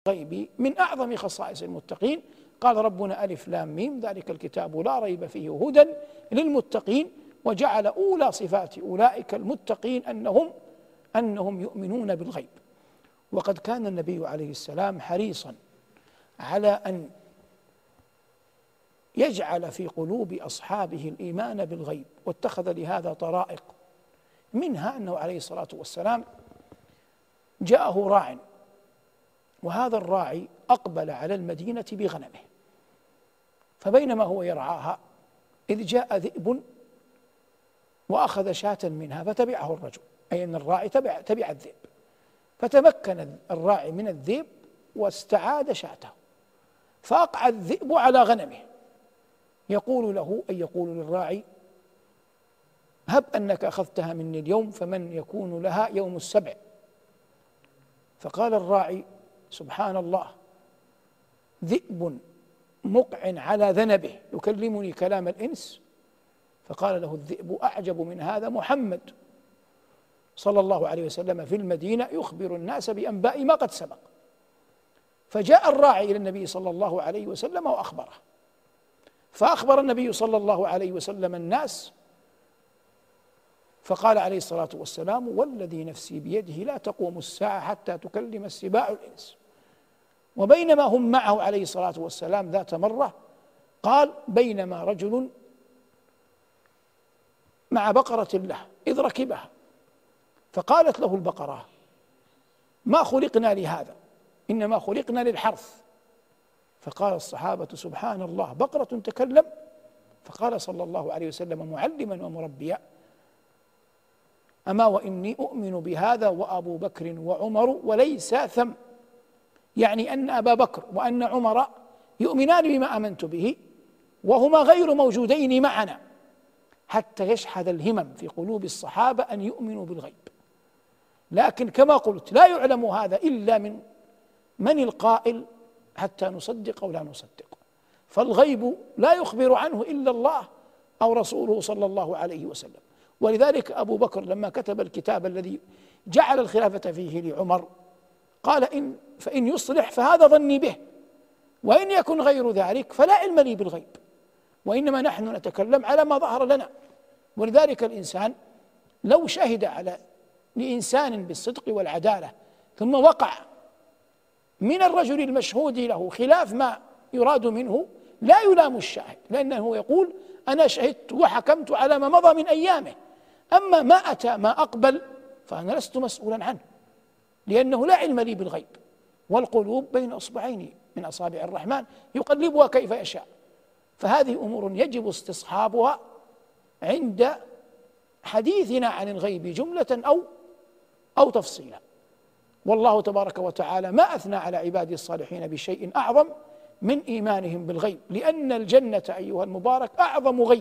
الغيب من أعظم خصائص المتقين. قال ربنا ألف لام ميم ذلك الكتاب لا ريب فيه هدى للمتقين، وجعل أولى صفات أولئك المتقين أنهم يؤمنون بالغيب. وقد كان النبي عليه السلام حريصا على أن يجعل في قلوب أصحابه الإيمان بالغيب، واتخذ لهذا طرائق، منها أنه عليه الصلاة والسلام جاءه راع، وهذا الراعي أقبل على المدينة بغنمه، فبينما هو يرعاها إذ جاء ذئب وأخذ شاة منها فتبعه الرجل، أي أن الراعي تبع الذئب، فتمكن الراعي من الذئب واستعاد شاته، فأقع الذئب على غنمه، يقول له أي يقول للراعي هب أنك أخذتها مني اليوم فمن يكون لها يوم السبع. فقال الراعي سبحان الله، ذئب مقع على ذنبه يكلمني كلام الإنس. فقال له الذئب أعجب من هذا محمد صلى الله عليه وسلم في المدينة يخبر الناس بأنباء ما قد سبق. فجاء الراعي إلى النبي صلى الله عليه وسلم وأخبره، فأخبر النبي صلى الله عليه وسلم الناس، فقال عليه الصلاة والسلام والذي نفسي بيده لا تقوم الساعة حتى تكلم السباع الإنس. وبينما هم معه عليه الصلاة والسلام ذات مرة قال بينما رجل مع بقرة له إذ ركبها، فقالت له البقرة ما خلقنا لهذا إنما خلقنا للحرث. فقال الصحابة سبحان الله بقرة تكلم؟ فقال صلى الله عليه وسلم معلما ومربيا أما وإني أؤمن بهذا وأبو بكر وعمر وليس ثم، يعني أن أبا بكر وأن عمر يؤمنان بما آمنت به وهما غير موجودين معنا، حتى يشحذ الهمم في قلوب الصحابة أن يؤمنوا بالغيب. لكن كما قلت لا يعلم هذا إلا من القائل حتى نصدق أو لا نصدق، فالغيب لا يخبر عنه إلا الله أو رسوله صلى الله عليه وسلم. ولذلك أبو بكر لما كتب الكتاب الذي جعل الخلافة فيه لعمر قال فإن يصلح فهذا ظني به، وإن يكن غير ذلك فلا علم لي بالغيب، وإنما نحن نتكلم على ما ظهر لنا. ولذلك الإنسان لو شهد لإنسان بالصدق والعدالة ثم وقع من الرجل المشهود له خلاف ما يراد منه لا يلام الشاهد، لأنه يقول أنا شهدت وحكمت على ما مضى من أيامه، أما ما أتى ما أقبل فأنا لست مسؤولا عنه، لأنه لا علم لي بالغيب. والقلوب بين أصبعين من أصابع الرحمن يقلبها كيف يشاء. فهذه أمور يجب استصحابها عند حديثنا عن الغيب جملة أو تفصيلا. والله تبارك وتعالى ما أثنى على عباده الصالحين بشيء أعظم من إيمانهم بالغيب، لأن الجنة أيها المبارك أعظم غيب،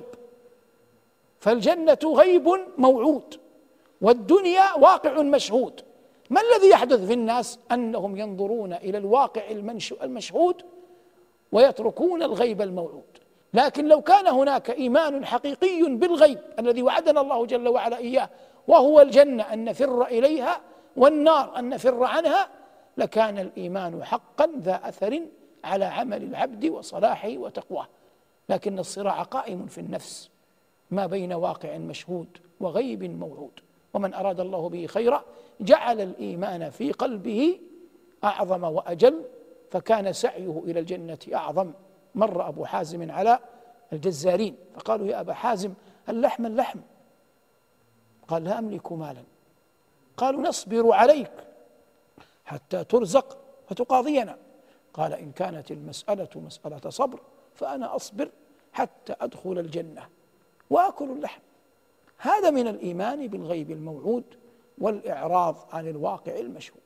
فالجنة غيب موعود والدنيا واقع مشهود. ما الذي يحدث في الناس؟ أنهم ينظرون إلى الواقع المشهود ويتركون الغيب الموعود. لكن لو كان هناك إيمان حقيقي بالغيب الذي وعدنا الله جل وعلا إياه، وهو الجنة أن نفر إليها والنار أن نفر عنها، لكان الإيمان حقا ذا أثر على عمل العبد وصلاحه وتقواه. لكن الصراع قائم في النفس ما بين واقع مشهود وغيب موعود، ومن أراد الله به خيرا جعل الإيمان في قلبه أعظم وأجل، فكان سعيه إلى الجنة أعظم. مر أبو حازم على الجزارين فقالوا يا أبا حازم اللحم، قال لا أملك مالا. قالوا نصبر عليك حتى ترزق فتقاضينا. قال إن كانت المسألة مسألة صبر فأنا أصبر حتى أدخل الجنة وأكل اللحم. هذا من الإيمان بالغيب الموعود والإعراض عن الواقع المشهود.